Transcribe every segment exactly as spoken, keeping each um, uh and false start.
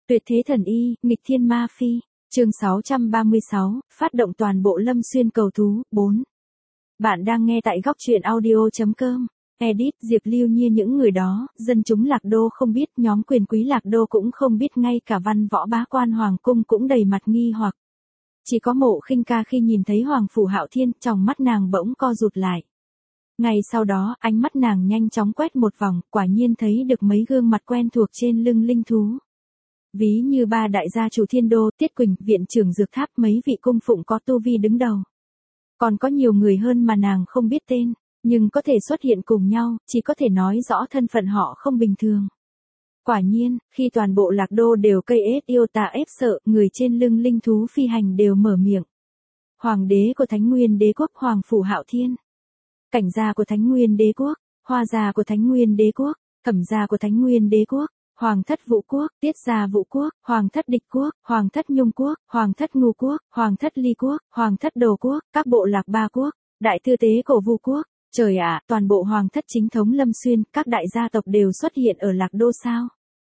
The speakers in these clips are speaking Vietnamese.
Tuyệt thế thần y, nghịch thiên ma phi. Chương sáu trăm ba mươi sáu, phát động toàn bộ Lâm Xuyên cầu thú, bốn. Bạn đang nghe tại góc truyện audio chấm com. Edit, Diệp Lưu Nhiên những người đó, dân chúng Lạc Đô không biết, nhóm quyền quý Lạc Đô cũng không biết, ngay cả văn võ bá quan hoàng cung cũng đầy mặt nghi hoặc. Chỉ có Mộ Khinh Ca khi nhìn thấy Hoàng Phủ Hạo Thiên, tròng mắt nàng bỗng co rụt lại. Ngay sau đó, ánh mắt nàng nhanh chóng quét một vòng, quả nhiên thấy được mấy gương mặt quen thuộc trên lưng linh thú. Ví như ba đại gia chủ Thiên Đô, Tiết Quỳnh, viện trưởng Dược Tháp, mấy vị cung phụng có tu vi đứng đầu. Còn có nhiều người hơn mà nàng không biết tên, nhưng có thể xuất hiện cùng nhau, chỉ có thể nói rõ thân phận họ không bình thường. Quả nhiên, khi toàn bộ Lạc Đô đều cây ết yêu tà ép sợ, người trên lưng linh thú phi hành đều mở miệng. Hoàng đế của Thánh Nguyên Đế quốc Hoàng Phủ Hạo Thiên. Cảnh gia của Thánh Nguyên Đế quốc, Hoa gia của Thánh Nguyên Đế quốc, Thẩm gia của Thánh Nguyên Đế quốc, Hoàng thất Vũ quốc, Tiết gia Vũ quốc, Hoàng thất Địch quốc, Hoàng thất Nhung quốc, Hoàng thất Ngưu quốc, Hoàng thất Ly quốc, Hoàng thất Đồ quốc, các bộ lạc ba quốc, đại tư tế cổ Vu quốc. Trời ạ, toàn bộ hoàng thất chính thống Lâm Xuyên, các đại gia tộc đều xuất hiện ở Lạc Đô sao?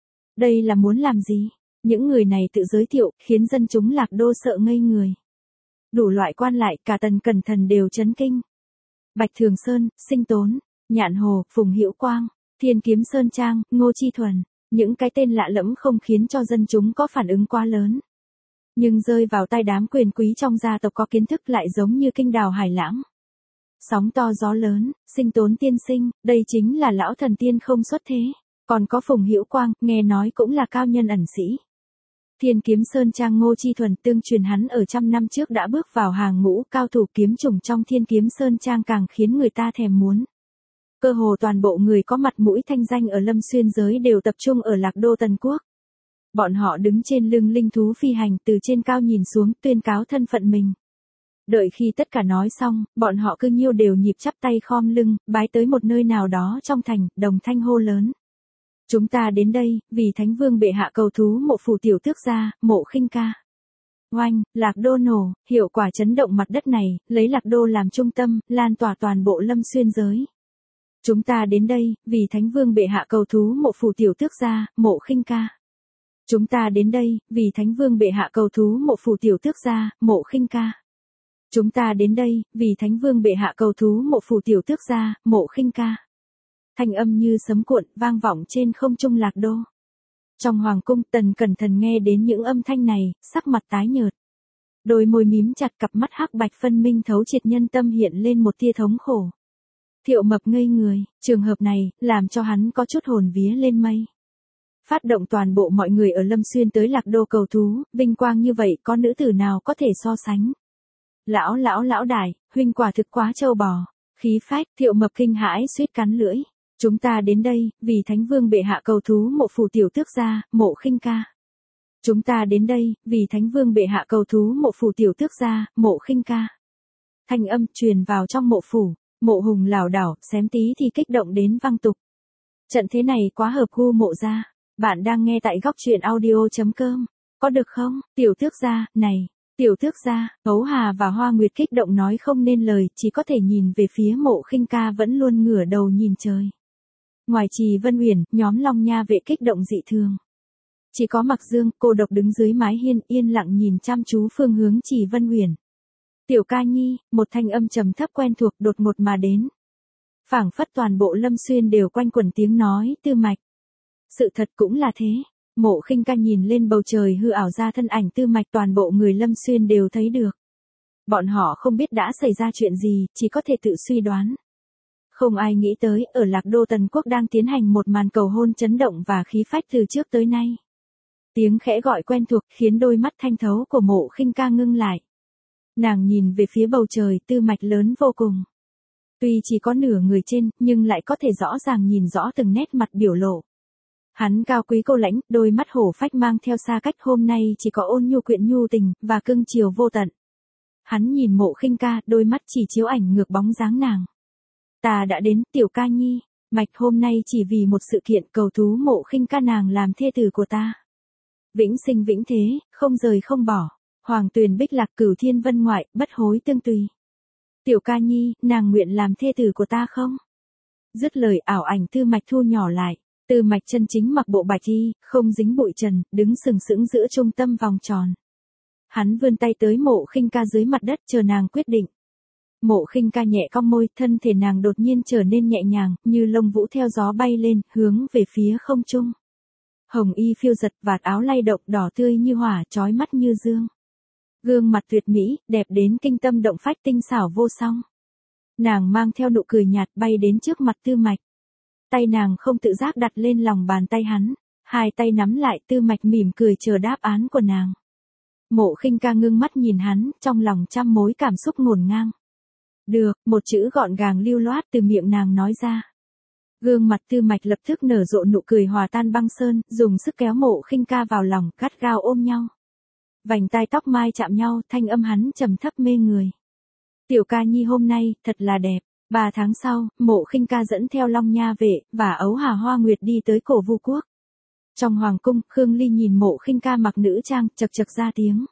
Đây là muốn làm gì? Những người này tự giới thiệu, khiến dân chúng Lạc Đô sợ ngây người. Đủ loại quan lại, cả Tần Cẩn Thần đều chấn kinh. Bạch Thường Sơn, Sinh Tốn, Nhạn Hồ, Phùng Hữu Quang, Thiên Kiếm Sơn Trang, Ngô Chi Thuần, những cái tên lạ lẫm không khiến cho dân chúng có phản ứng quá lớn. Nhưng rơi vào tay đám quyền quý trong gia tộc có kiến thức lại giống như kinh đào hải lãng. Sóng to gió lớn, Sinh Tốn tiên sinh, đây chính là lão thần tiên không xuất thế. Còn có Phùng Hữu Quang, nghe nói cũng là cao nhân ẩn sĩ. Thiên Kiếm Sơn Trang Ngô Chi Thuần, tương truyền hắn ở trăm năm trước đã bước vào hàng ngũ cao thủ kiếm chủng trong Thiên Kiếm Sơn Trang, càng khiến người ta thèm muốn. Cơ hồ toàn bộ người có mặt mũi thanh danh ở Lâm Xuyên giới đều tập trung ở Lạc Đô Tần Quốc. Bọn họ đứng trên lưng linh thú phi hành, từ trên cao nhìn xuống, tuyên cáo thân phận mình. Đợi khi tất cả nói xong, bọn họ cứ nhiêu đều nhịp chắp tay khom lưng, bái tới một nơi nào đó trong thành, đồng thanh hô lớn. Chúng ta đến đây, vì Thánh Vương bệ hạ cầu thú Mộ phủ tiểu tước gia, Mộ Khinh Ca. Oanh, Lạc Đô nổ, hiệu quả chấn động mặt đất này, lấy Lạc Đô làm trung tâm, lan tỏa toàn bộ Lâm Xuyên giới. Chúng ta đến đây, vì Thánh Vương bệ hạ cầu thú Mộ phủ tiểu tước gia, Mộ Khinh Ca. Chúng ta đến đây, vì Thánh Vương bệ hạ cầu thú Mộ phủ tiểu tước gia, Mộ Khinh Ca. Chúng ta đến đây, vì Thánh Vương bệ hạ cầu thú Mộ phủ tiểu tước gia, Mộ Khinh Ca. Thanh âm như sấm cuộn, vang vọng trên không trung Lạc Đô. Trong hoàng cung, Tần Cẩn Thần nghe đến những âm thanh này, sắc mặt tái nhợt. Đôi môi mím chặt, cặp mắt hắc bạch phân minh thấu triệt nhân tâm hiện lên một tia thống khổ. Thiệu Mập ngây người, trường hợp này, làm cho hắn có chút hồn vía lên mây. Phát động toàn bộ mọi người ở Lâm Xuyên tới Lạc Đô cầu thú, vinh quang như vậy có nữ tử nào có thể so sánh. Lão lão lão đại, huynh quả thực quá trâu bò. Khí phách, Thiệu Mập kinh hãi suýt cắn lưỡi. Chúng ta đến đây, vì Thánh Vương bệ hạ cầu thú Mộ phủ tiểu tước gia, Mộ Khinh Ca. Chúng ta đến đây, vì Thánh Vương bệ hạ cầu thú Mộ phủ tiểu tước gia, Mộ Khinh Ca. Thanh âm truyền vào trong mộ phủ, Mộ Hùng lảo đảo, xém tí thì kích động đến văng tục. Trận thế này quá hợp gu Mộ gia. Bạn đang nghe tại góc truyện audio chấm com. Có được không, tiểu tước gia, này. Tiểu tước gia, Ấu Hà và Hoa Nguyệt kích động nói không nên lời, chỉ có thể nhìn về phía Mộ Khinh Ca vẫn luôn ngửa đầu nhìn trời. Ngoài Trì Vân Uyển, nhóm Long Nha vệ kích động dị thường. Chỉ có Mặc Dương, cô độc đứng dưới mái hiên, yên lặng nhìn chăm chú phương hướng Trì Vân Uyển. Tiểu Ca Nhi, một thanh âm trầm thấp quen thuộc đột ngột mà đến. Phảng phất toàn bộ Lâm Xuyên đều quanh quẩn tiếng nói Tư Mạch. Sự thật cũng là thế. Mộ Khinh Ca nhìn lên bầu trời hư ảo ra thân ảnh Tư Mạch, toàn bộ người Lâm Xuyên đều thấy được. Bọn họ không biết đã xảy ra chuyện gì, chỉ có thể tự suy đoán. Không ai nghĩ tới, ở Lạc Đô Tần Quốc đang tiến hành một màn cầu hôn chấn động và khí phách từ trước tới nay. Tiếng khẽ gọi quen thuộc khiến đôi mắt thanh thấu của Mộ Khinh Ca ngưng lại. Nàng nhìn về phía bầu trời, Tư Mạch lớn vô cùng. Tuy chỉ có nửa người trên, nhưng lại có thể rõ ràng nhìn rõ từng nét mặt biểu lộ. Hắn cao quý cô lãnh, đôi mắt hổ phách mang theo xa cách, hôm nay chỉ có ôn nhu quyện nhu tình, và cưng chiều vô tận. Hắn nhìn Mộ Khinh Ca, đôi mắt chỉ chiếu ảnh ngược bóng dáng nàng. Ta đã đến, Tiểu Ca Nhi, Mạch hôm nay chỉ vì một sự kiện cầu thú Mộ Khinh Ca nàng làm thê tử của ta. Vĩnh sinh vĩnh thế, không rời không bỏ. Hoàng tuyền bích lạc, cửu thiên vân ngoại, bất hối tương tùy. Tiểu Ca Nhi, nàng nguyện làm thê tử của ta không? Dứt lời, ảo ảnh Tư Mạch thu nhỏ lại. Tư Mạch chân chính mặc bộ bạch y, không dính bụi trần, đứng sừng sững giữa trung tâm vòng tròn. Hắn vươn tay tới Mộ Khinh Ca dưới mặt đất chờ nàng quyết định. Mộ Khinh Ca nhẹ cong môi, thân thể nàng đột nhiên trở nên nhẹ nhàng, như lông vũ theo gió bay lên, hướng về phía không trung. Hồng y phiêu giật, vạt áo lay động, đỏ tươi như hỏa, chói mắt như dương. Gương mặt tuyệt mỹ, đẹp đến kinh tâm động phách, tinh xảo vô song. Nàng mang theo nụ cười nhạt bay đến trước mặt Tư Mạch. Tay nàng không tự giác đặt lên lòng bàn tay hắn, hai tay nắm lại, Tư Mạch mỉm cười chờ đáp án của nàng. Mộ Khinh Ca ngưng mắt nhìn hắn, trong lòng trăm mối cảm xúc ngổn ngang. Được, một chữ gọn gàng lưu loát từ miệng nàng nói ra. Gương mặt Tư Mạch lập tức nở rộ nụ cười hòa tan băng sơn, dùng sức kéo Mộ Khinh Ca vào lòng, gắt gao ôm nhau. Vành tai tóc mai chạm nhau, thanh âm hắn trầm thấp mê người. Tiểu ca nhi hôm nay, thật là đẹp. Ba tháng sau, Mộ Khinh Ca dẫn theo Long Nha vệ, và Ấu Hà Hoa Nguyệt đi tới Cổ Vu Quốc. Trong hoàng cung, Khương Ly nhìn Mộ Khinh Ca mặc nữ trang, chậc chậc ra tiếng.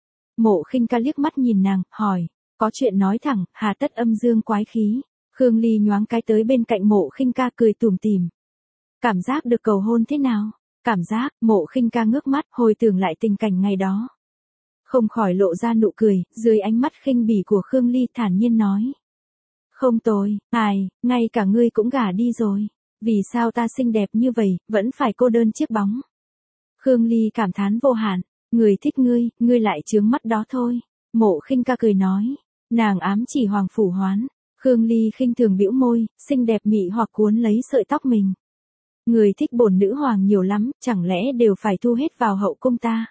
Mộ Khinh Ca liếc mắt nhìn nàng, hỏi, có chuyện nói thẳng, hà tất âm dương quái khí. Khương Ly nhoáng cái tới bên cạnh Mộ Khinh Ca cười tủm tỉm. Cảm giác được cầu hôn thế nào? Cảm giác, Mộ Khinh Ca ngước mắt, hồi tưởng lại tình cảnh ngày đó. Không khỏi lộ ra nụ cười, dưới ánh mắt khinh bỉ của Khương Ly thản nhiên nói. Không tồi, ai, ngay cả ngươi cũng gả đi rồi. Vì sao ta xinh đẹp như vậy, vẫn phải cô đơn chiếc bóng. Khương Ly cảm thán vô hạn, người thích ngươi, ngươi lại chướng mắt đó thôi. Mộ Khinh Ca cười nói, nàng ám chỉ Hoàng Phủ Hoán. Khương Ly khinh thường bĩu môi, xinh đẹp mị hoặc cuốn lấy sợi tóc mình. Người thích bổn nữ hoàng nhiều lắm, chẳng lẽ đều phải thu hết vào hậu cung ta.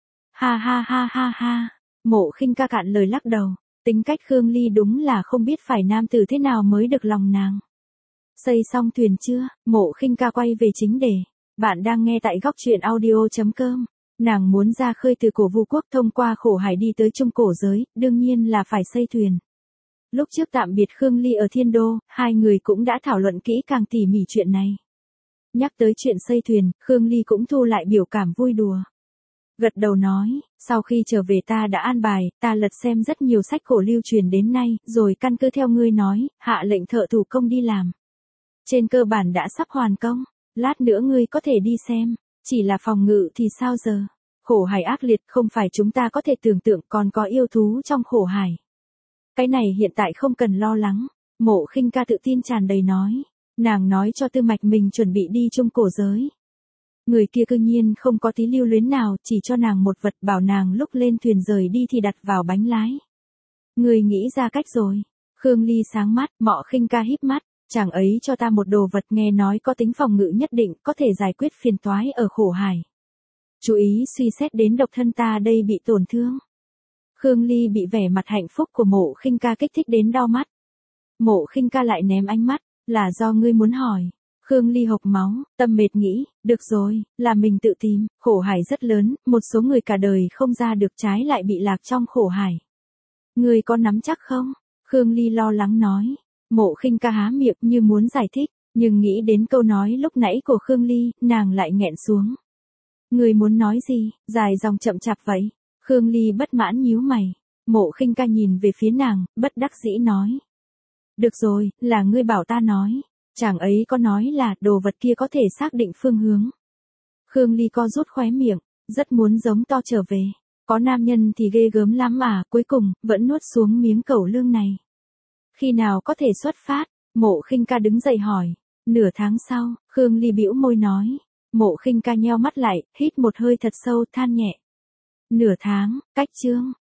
Ha ha ha ha ha, Mộ Khinh Ca cạn lời lắc đầu, tính cách Khương Ly đúng là không biết phải nam tử thế nào mới được lòng nàng. Xây xong thuyền chưa? Mộ Khinh Ca quay về chính đề. Bạn đang nghe tại góc truyện audio chấm com. Nàng muốn ra khơi từ Cổ Vu Quốc thông qua khổ hải đi tới trung cổ giới, đương nhiên là phải xây thuyền. Lúc trước tạm biệt Khương Ly ở Thiên Đô, hai người cũng đã thảo luận kỹ càng tỉ mỉ chuyện này. Nhắc tới chuyện xây thuyền, Khương Ly cũng thu lại biểu cảm vui đùa. Gật đầu nói, sau khi trở về ta đã an bài, ta lật xem rất nhiều sách cổ lưu truyền đến nay, rồi căn cứ theo ngươi nói, hạ lệnh thợ thủ công đi làm. Trên cơ bản đã sắp hoàn công, lát nữa ngươi có thể đi xem, chỉ là phòng ngự thì sao giờ? Khổ hải ác liệt không phải chúng ta có thể tưởng tượng, còn có yêu thú trong khổ hải. Cái này hiện tại không cần lo lắng, Mộ Khinh Ca tự tin tràn đầy nói. Nàng nói cho Tư Mạch mình chuẩn bị đi trung cổ giới. Người kia cư nhiên không có tí lưu luyến nào, chỉ cho nàng một vật, bảo nàng lúc lên thuyền rời đi thì đặt vào bánh lái. Người nghĩ ra cách rồi. Khương Ly sáng mắt, Mộ Khinh Ca híp mắt, chàng ấy cho ta một đồ vật nghe nói có tính phòng ngự nhất định, có thể giải quyết phiền toái ở khổ hải. Chú ý suy xét đến độc thân ta đây bị tổn thương. Khương Ly bị vẻ mặt hạnh phúc của Mộ Khinh Ca kích thích đến đau mắt. Mộ Khinh Ca lại ném ánh mắt, là do ngươi muốn hỏi. Khương Ly hộc máu, tâm mệt nghĩ, được rồi, là mình tự tìm, khổ hải rất lớn, một số người cả đời không ra được, trái lại bị lạc trong khổ hải. Ngươi có nắm chắc không? Khương Ly lo lắng nói. Mộ Khinh Ca há miệng như muốn giải thích, nhưng nghĩ đến câu nói lúc nãy của Khương Ly, nàng lại nghẹn xuống. Ngươi muốn nói gì, dài dòng chậm chạp vậy? Khương Ly bất mãn nhíu mày. Mộ Khinh Ca nhìn về phía nàng, bất đắc dĩ nói. Được rồi, là ngươi bảo ta nói. Chàng ấy có nói là đồ vật kia có thể xác định phương hướng. Khương Ly co rút khóe miệng, rất muốn giống to trở về. Có nam nhân thì ghê gớm lắm à, cuối cùng, vẫn nuốt xuống miếng cẩu lương này. Khi nào có thể xuất phát? Mộ Khinh Ca đứng dậy hỏi. Nửa tháng sau, Khương Ly bĩu môi nói. Mộ Khinh Ca nheo mắt lại, hít một hơi thật sâu, than nhẹ. Nửa tháng, cách chương.